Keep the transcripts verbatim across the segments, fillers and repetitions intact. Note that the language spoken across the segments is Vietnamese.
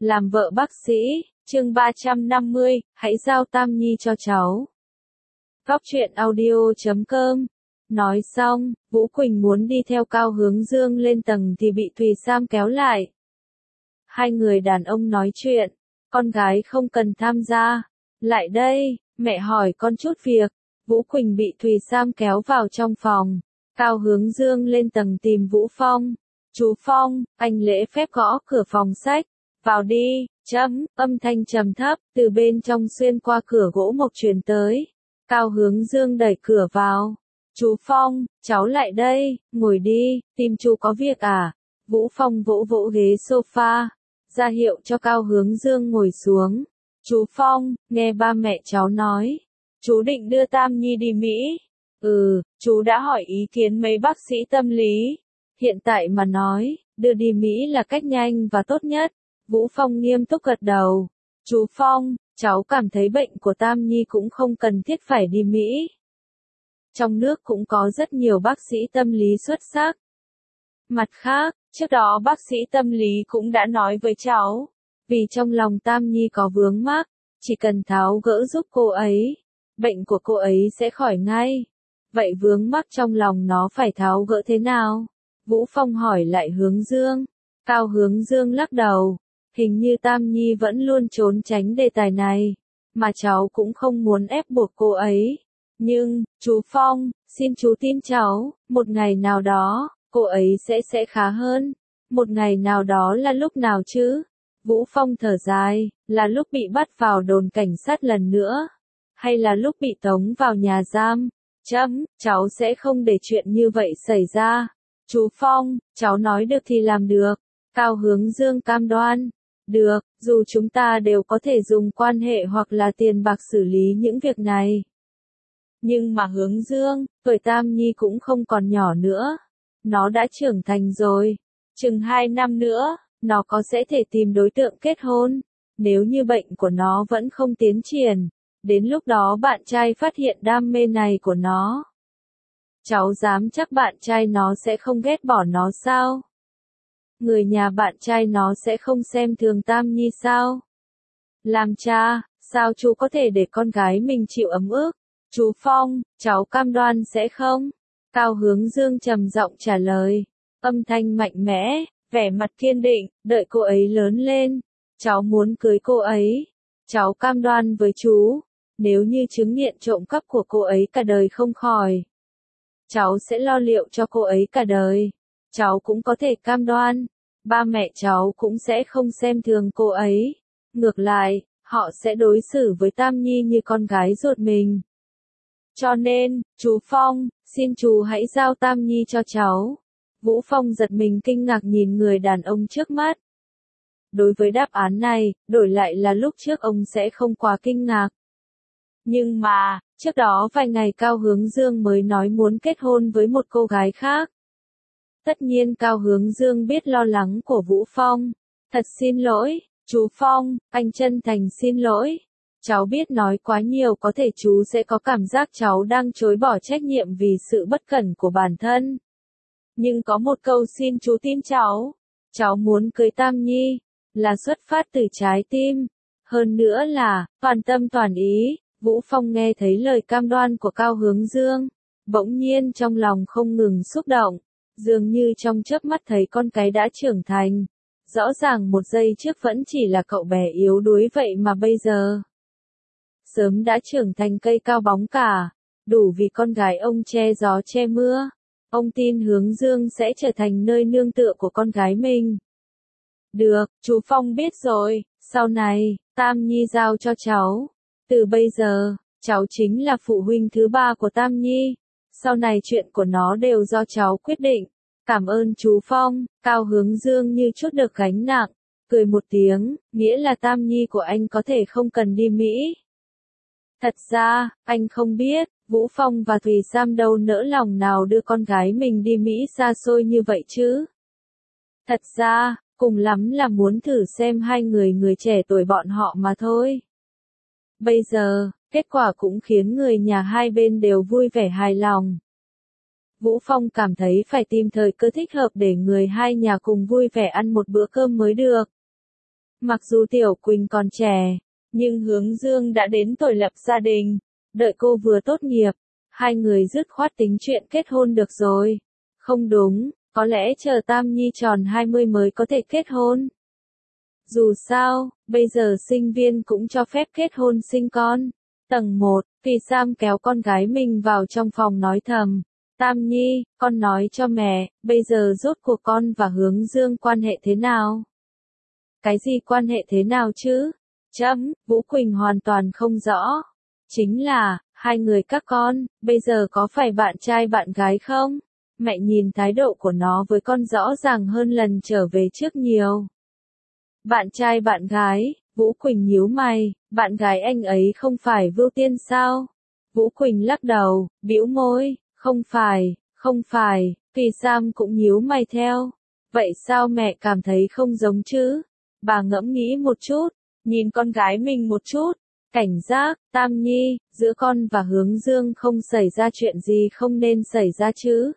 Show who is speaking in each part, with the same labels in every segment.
Speaker 1: Làm vợ bác sĩ, chương ba trăm năm mươi, hãy giao Tam Nhi cho cháu. Góc truyện audio chấm com. Nói xong, Vũ Quỳnh muốn đi theo Cao Hướng Dương lên tầng thì bị Thùy Sam kéo lại. Hai người đàn ông nói chuyện, con gái không cần tham gia. Lại đây, mẹ hỏi con chút việc. Vũ Quỳnh bị Thùy Sam kéo vào trong phòng. Cao Hướng Dương lên tầng tìm Vũ Phong. Chú Phong, anh lễ phép gõ cửa phòng sách. Vào đi, chấm, âm thanh trầm thấp, từ bên trong xuyên qua cửa gỗ mộc truyền tới. Cao Hướng Dương đẩy cửa vào. Chú Phong, cháu lại đây, ngồi đi, tìm chú có việc à? Vũ Phong vỗ vỗ ghế sofa, ra hiệu cho Cao Hướng Dương ngồi xuống. Chú Phong, nghe ba mẹ cháu nói, chú định đưa Tam Nhi đi Mỹ. Ừ, chú đã hỏi ý kiến mấy bác sĩ tâm lý. Hiện tại mà nói, đưa đi Mỹ là cách nhanh và tốt nhất. Vũ Phong nghiêm túc gật đầu. Chú Phong, cháu cảm thấy bệnh của Tam Nhi cũng không cần thiết phải đi Mỹ. Trong nước cũng có rất nhiều bác sĩ tâm lý xuất sắc. Mặt khác, trước đó bác sĩ tâm lý cũng đã nói với cháu, vì trong lòng Tam Nhi có vướng mắc, chỉ cần tháo gỡ giúp cô ấy, bệnh của cô ấy sẽ khỏi ngay. Vậy vướng mắc trong lòng nó phải tháo gỡ thế nào? Vũ Phong hỏi lại Hướng Dương. Cao Hướng Dương lắc đầu. Hình như Tam Nhi vẫn luôn trốn tránh đề tài này, mà cháu cũng không muốn ép buộc cô ấy. Nhưng, chú Phong, xin chú tin cháu, một ngày nào đó, cô ấy sẽ sẽ khá hơn. Một ngày nào đó là lúc nào chứ? Vũ Phong thở dài, là lúc bị bắt vào đồn cảnh sát lần nữa, hay là lúc bị tống vào nhà giam? Chấm, cháu sẽ không để chuyện như vậy xảy ra. Chú Phong, cháu nói được thì làm được. Cao Hướng Dương cam đoan. Được, dù chúng ta đều có thể dùng quan hệ hoặc là tiền bạc xử lý những việc này. Nhưng mà Hướng Dương, tuổi Tam Nhi cũng không còn nhỏ nữa. Nó đã trưởng thành rồi. Chừng hai năm nữa, nó có sẽ thể tìm đối tượng kết hôn. Nếu như bệnh của nó vẫn không tiến triển, đến lúc đó bạn trai phát hiện đam mê này của nó. Cháu dám chắc bạn trai nó sẽ không ghét bỏ nó sao? Người nhà bạn trai nó sẽ không xem thường Tam Nhi sao? Làm cha, sao chú có thể để con gái mình chịu ấm ức? Chú Phong, cháu cam đoan sẽ không? Cao Hướng Dương trầm giọng trả lời. Âm thanh mạnh mẽ, vẻ mặt kiên định, đợi cô ấy lớn lên. Cháu muốn cưới cô ấy. Cháu cam đoan với chú, nếu như chứng nghiện trộm cắp của cô ấy cả đời không khỏi, cháu sẽ lo liệu cho cô ấy cả đời. Cháu cũng có thể cam đoan, ba mẹ cháu cũng sẽ không xem thường cô ấy. Ngược lại, họ sẽ đối xử với Tam Nhi như con gái ruột mình. Cho nên, chú Phong, xin chú hãy giao Tam Nhi cho cháu. Vũ Phong giật mình kinh ngạc nhìn người đàn ông trước mắt. Đối với đáp án này, đổi lại là lúc trước ông sẽ không quá kinh ngạc. Nhưng mà, trước đó vài ngày Cao Hướng Dương mới nói muốn kết hôn với một cô gái khác. Tất nhiên Cao Hướng Dương biết lo lắng của Vũ Phong. Thật xin lỗi, chú Phong, anh chân thành xin lỗi. Cháu biết nói quá nhiều có thể chú sẽ có cảm giác cháu đang chối bỏ trách nhiệm vì sự bất cẩn của bản thân. Nhưng có một câu xin chú tin cháu. Cháu muốn cưới Tam Nhi, là xuất phát từ trái tim. Hơn nữa là, toàn tâm toàn ý. Vũ Phong nghe thấy lời cam đoan của Cao Hướng Dương. Bỗng nhiên trong lòng không ngừng xúc động. Dường như trong chớp mắt thấy con cái đã trưởng thành. Rõ ràng một giây trước vẫn chỉ là cậu bé yếu đuối vậy mà bây giờ sớm đã trưởng thành cây cao bóng cả, đủ vì con gái ông che gió che mưa. Ông tin Hướng Dương sẽ trở thành nơi nương tựa của con gái mình. Được, chú Phong biết rồi, sau này, Tam Nhi giao cho cháu. Từ bây giờ, cháu chính là phụ huynh thứ ba của Tam Nhi. Sau này chuyện của nó đều do cháu quyết định. Cảm ơn chú Phong. Cao Hướng Dương như chút được gánh nặng, cười một tiếng, nghĩa là Tam Nhi của anh có thể không cần đi Mỹ. Thật ra, anh không biết, Vũ Phong và Thùy Sam đâu nỡ lòng nào đưa con gái mình đi Mỹ xa xôi như vậy chứ. Thật ra, cùng lắm là muốn thử xem hai người người trẻ tuổi bọn họ mà thôi. Bây giờ, kết quả cũng khiến người nhà hai bên đều vui vẻ hài lòng. Vũ Phong cảm thấy phải tìm thời cơ thích hợp để người hai nhà cùng vui vẻ ăn một bữa cơm mới được. Mặc dù Tiểu Quỳnh còn trẻ, nhưng Hướng Dương đã đến tuổi lập gia đình, đợi cô vừa tốt nghiệp, hai người dứt khoát tính chuyện kết hôn được rồi. Không đúng, có lẽ chờ Tam Nhi tròn hai mươi mới có thể kết hôn. Dù sao, bây giờ sinh viên cũng cho phép kết hôn sinh con. Tầng một, Kỳ Sam kéo con gái mình vào trong phòng nói thầm. Tam Nhi, con nói cho mẹ, bây giờ rốt cuộc con và Hướng Dương quan hệ thế nào? Cái gì quan hệ thế nào chứ? Chấm, Vũ Quỳnh hoàn toàn không rõ. Chính là, hai người các con, bây giờ có phải bạn trai bạn gái không? Mẹ nhìn thái độ của nó với con rõ ràng hơn lần trở về trước nhiều. Bạn trai bạn gái, Vũ Quỳnh nhíu mày, bạn gái anh ấy không phải Vưu Tiên sao? Vũ Quỳnh lắc đầu, bĩu môi, không phải, không phải, Kỳ Sam cũng nhíu mày theo. Vậy sao mẹ cảm thấy không giống chứ? Bà ngẫm nghĩ một chút, nhìn con gái mình một chút, cảnh giác, Tam Nhi, giữa con và Hướng Dương không xảy ra chuyện gì không nên xảy ra chứ.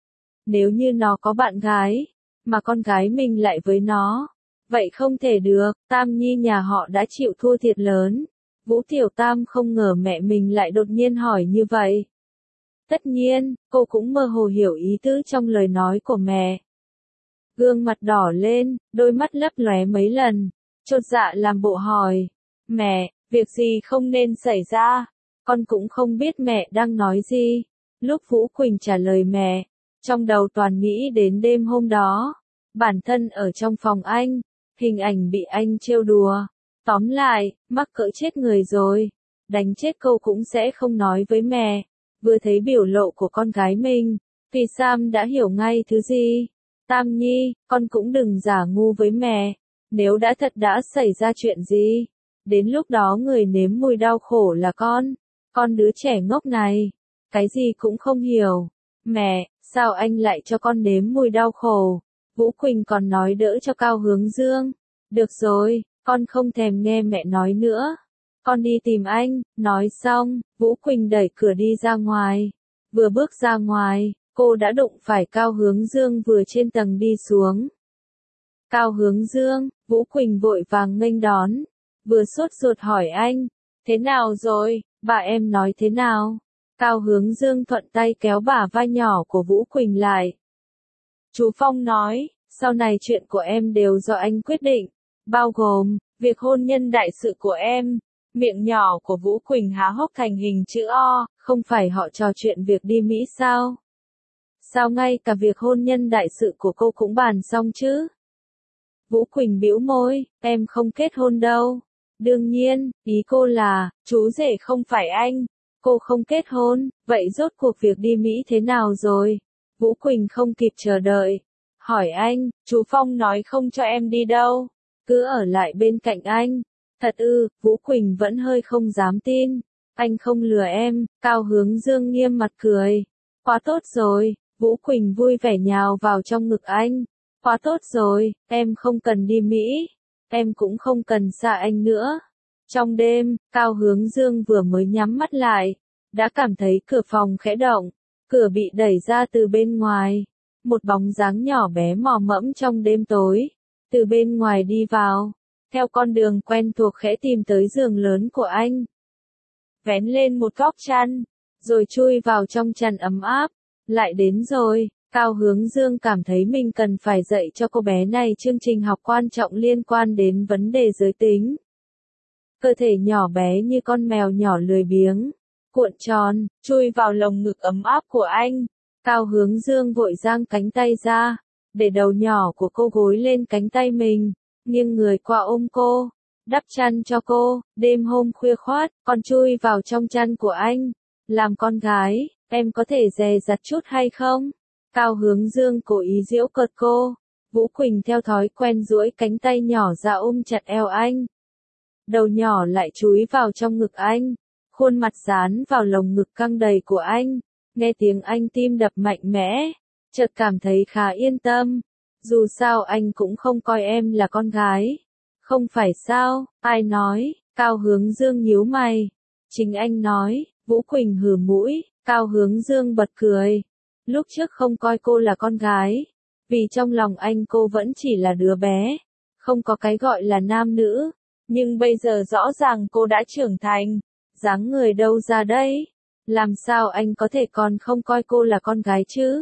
Speaker 1: Nếu như nó có bạn gái, mà con gái mình lại với nó, vậy không thể được, Tam Nhi nhà họ đã chịu thua thiệt lớn. Vũ Tiểu Tam không ngờ mẹ mình lại đột nhiên hỏi như vậy. Tất nhiên, cô cũng mơ hồ hiểu ý tứ trong lời nói của mẹ. Gương mặt đỏ lên, đôi mắt lấp lóe mấy lần, chột dạ làm bộ hỏi. Mẹ, việc gì không nên xảy ra? Con cũng không biết mẹ đang nói gì. Lúc Vũ Quỳnh trả lời mẹ, trong đầu toàn nghĩ đến đêm hôm đó. Bản thân ở trong phòng anh, hình ảnh bị anh trêu đùa. Tóm lại, mắc cỡ chết người rồi. Đánh chết cô cũng sẽ không nói với mẹ. Vừa thấy biểu lộ của con gái mình, Kỳ Sam đã hiểu ngay thứ gì. Tam Nhi, con cũng đừng giả ngu với mẹ. Nếu đã thật đã xảy ra chuyện gì, đến lúc đó người nếm mùi đau khổ là con. Con đứa trẻ ngốc này, cái gì cũng không hiểu. Mẹ, sao anh lại cho con nếm mùi đau khổ? Vũ Quỳnh còn nói đỡ cho Cao Hướng Dương. Được rồi, con không thèm nghe mẹ nói nữa. Con đi tìm anh, nói xong, Vũ Quỳnh đẩy cửa đi ra ngoài. Vừa bước ra ngoài, cô đã đụng phải Cao Hướng Dương vừa trên tầng đi xuống. Cao Hướng Dương, Vũ Quỳnh vội vàng nghênh đón, vừa sốt ruột hỏi anh, thế nào rồi, bà em nói thế nào? Cao Hướng Dương thuận tay kéo bả vai nhỏ của Vũ Quỳnh lại. Chú Phong nói, sau này chuyện của em đều do anh quyết định, bao gồm, việc hôn nhân đại sự của em. Miệng nhỏ của Vũ Quỳnh há hốc thành hình chữ O, không phải họ trò chuyện việc đi Mỹ sao? Sao ngay cả việc hôn nhân đại sự của cô cũng bàn xong chứ? Vũ Quỳnh bĩu môi, em không kết hôn đâu. Đương nhiên, ý cô là, chú rể không phải anh. Cô không kết hôn, vậy rốt cuộc việc đi Mỹ thế nào rồi? Vũ Quỳnh không kịp chờ đợi. Hỏi anh, chú Phong nói không cho em đi đâu. Cứ ở lại bên cạnh anh. Thật ư, Vũ Quỳnh vẫn hơi không dám tin. Anh không lừa em, Cao Hướng Dương nghiêm mặt cười. Quá tốt rồi, Vũ Quỳnh vui vẻ nhào vào trong ngực anh. Quá tốt rồi, em không cần đi Mỹ. Em cũng không cần xa anh nữa. Trong đêm, Cao Hướng Dương vừa mới nhắm mắt lại, đã cảm thấy cửa phòng khẽ động. Cửa bị đẩy ra từ bên ngoài. Một bóng dáng nhỏ bé mò mẫm trong đêm tối. Từ bên ngoài đi vào. Theo con đường quen thuộc khẽ tìm tới giường lớn của anh. Vén lên một góc chăn, rồi chui vào trong chăn ấm áp. Lại đến rồi, Cao Hướng Dương cảm thấy mình cần phải dạy cho cô bé này chương trình học quan trọng liên quan đến vấn đề giới tính. Cơ thể nhỏ bé như con mèo nhỏ lười biếng, cuộn tròn, chui vào lồng ngực ấm áp của anh. Cao Hướng Dương vội giang cánh tay ra, để đầu nhỏ của cô gối lên cánh tay mình. Nghiêng người qua ôm cô, đắp chăn cho cô. Đêm hôm khuya khoát, con chui vào trong chăn của anh. Làm con gái, em có thể dè dặt chút hay không? Cao Hướng Dương cố ý giễu cợt cô. Vũ Quỳnh theo thói quen duỗi cánh tay nhỏ ra ôm chặt eo anh. Đầu nhỏ lại chúi vào trong ngực anh. Khuôn mặt dán vào lồng ngực căng đầy của anh. Nghe tiếng anh tim đập mạnh mẽ, chợt cảm thấy khá yên tâm. Dù sao anh cũng không coi em là con gái. Không phải sao, ai nói? Cao Hướng Dương nhíu mày. Chính anh nói. Vũ Quỳnh hừ mũi. Cao Hướng Dương bật cười. Lúc trước không coi cô là con gái, vì trong lòng anh cô vẫn chỉ là đứa bé. không có cái gọi là nam nữ. Nhưng bây giờ rõ ràng cô đã trưởng thành, dáng người đâu ra đấy? Làm sao anh có thể còn không coi cô là con gái chứ?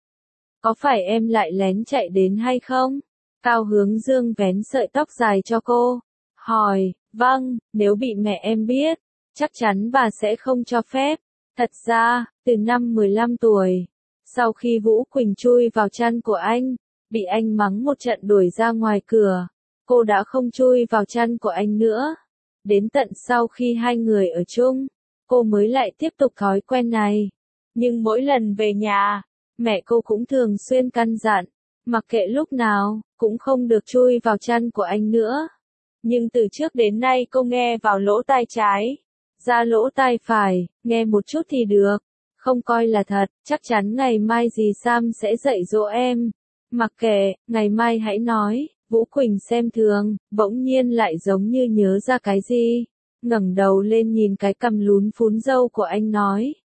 Speaker 1: Có phải em lại lén chạy đến hay không? Cao Hướng Dương vén sợi tóc dài cho cô. Hỏi, vâng, nếu bị mẹ em biết, chắc chắn bà sẽ không cho phép. Thật ra, từ năm mười lăm tuổi, sau khi Vũ Quỳnh chui vào chăn của anh, bị anh mắng một trận đuổi ra ngoài cửa, cô đã không chui vào chăn của anh nữa. Đến tận sau khi hai người ở chung, cô mới lại tiếp tục thói quen này. Nhưng mỗi lần về nhà, mẹ cô cũng thường xuyên căn dặn, mặc kệ lúc nào, cũng không được chui vào chăn của anh nữa. Nhưng từ trước đến nay cô nghe vào lỗ tai trái, ra lỗ tai phải, nghe một chút thì được, không coi là thật, chắc chắn ngày mai dì Sam sẽ dạy dỗ em. Mặc kệ, ngày mai hãy nói. Vũ Quỳnh xem thường, bỗng nhiên lại giống như nhớ ra cái gì, ngẩng đầu lên nhìn cái cằm lún phún râu của anh nói.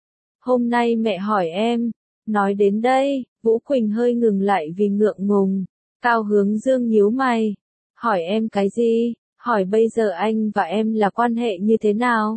Speaker 1: Hôm nay mẹ hỏi em. Nói đến đây, Vũ Quỳnh hơi ngừng lại vì ngượng ngùng. Cao Hướng Dương nhíu mày. Hỏi em cái gì? Hỏi bây giờ anh và em là quan hệ như thế nào?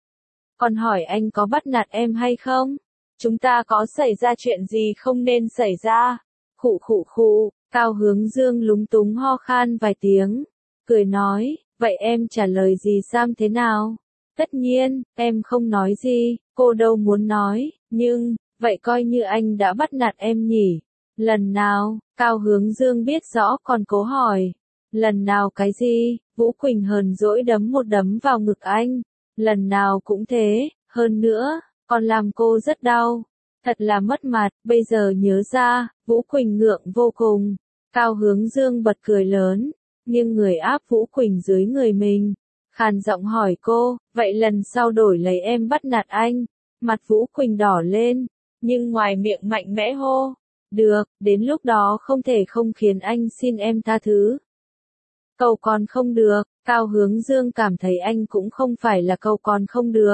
Speaker 1: Còn hỏi anh có bắt nạt em hay không? Chúng ta có xảy ra chuyện gì không nên xảy ra? Khụ khụ khụ. Cao Hướng Dương lúng túng ho khan vài tiếng, cười nói, vậy em trả lời dì Sam thế nào? Tất nhiên, em không nói gì, cô đâu muốn nói, nhưng, vậy coi như anh đã bắt nạt em nhỉ? Lần nào? Cao Hướng Dương biết rõ còn cố hỏi. Lần nào cái gì? Vũ Quỳnh hờn dỗi đấm một đấm vào ngực anh. Lần nào cũng thế, hơn nữa, còn làm cô rất đau. Thật là mất mặt, bây giờ nhớ ra, Vũ Quỳnh ngượng vô cùng. Cao Hướng Dương bật cười lớn, nghiêng người áp Vũ Quỳnh dưới người mình. Khàn giọng hỏi cô, vậy lần sau đổi lấy em bắt nạt anh. Mặt Vũ Quỳnh đỏ lên, nhưng ngoài miệng mạnh mẽ hô. Được, đến lúc đó không thể không khiến anh xin em tha thứ. Cầu còn không được, Cao Hướng Dương cảm thấy anh cũng không phải là cầu còn không được.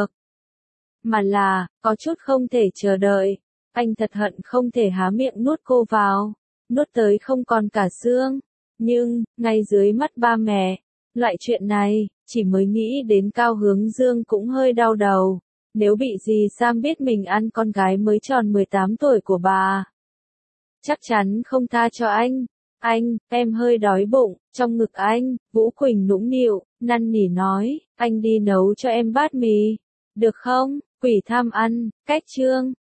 Speaker 1: Mà là, có chút không thể chờ đợi. Anh thật hận không thể há miệng nuốt cô vào. Nuốt tới không còn cả xương. Nhưng, ngay dưới mắt ba mẹ, loại chuyện này, chỉ mới nghĩ đến Cao Hướng Dương cũng hơi đau đầu. Nếu bị dì Sam biết mình ăn con gái mới tròn mười tám tuổi của bà, chắc chắn không tha cho anh. Anh, em hơi đói bụng, trong ngực anh, Vũ Quỳnh nũng nịu, năn nỉ nói, anh đi nấu cho em bát mì. Được không? Quỷ tham ăn, cách chương.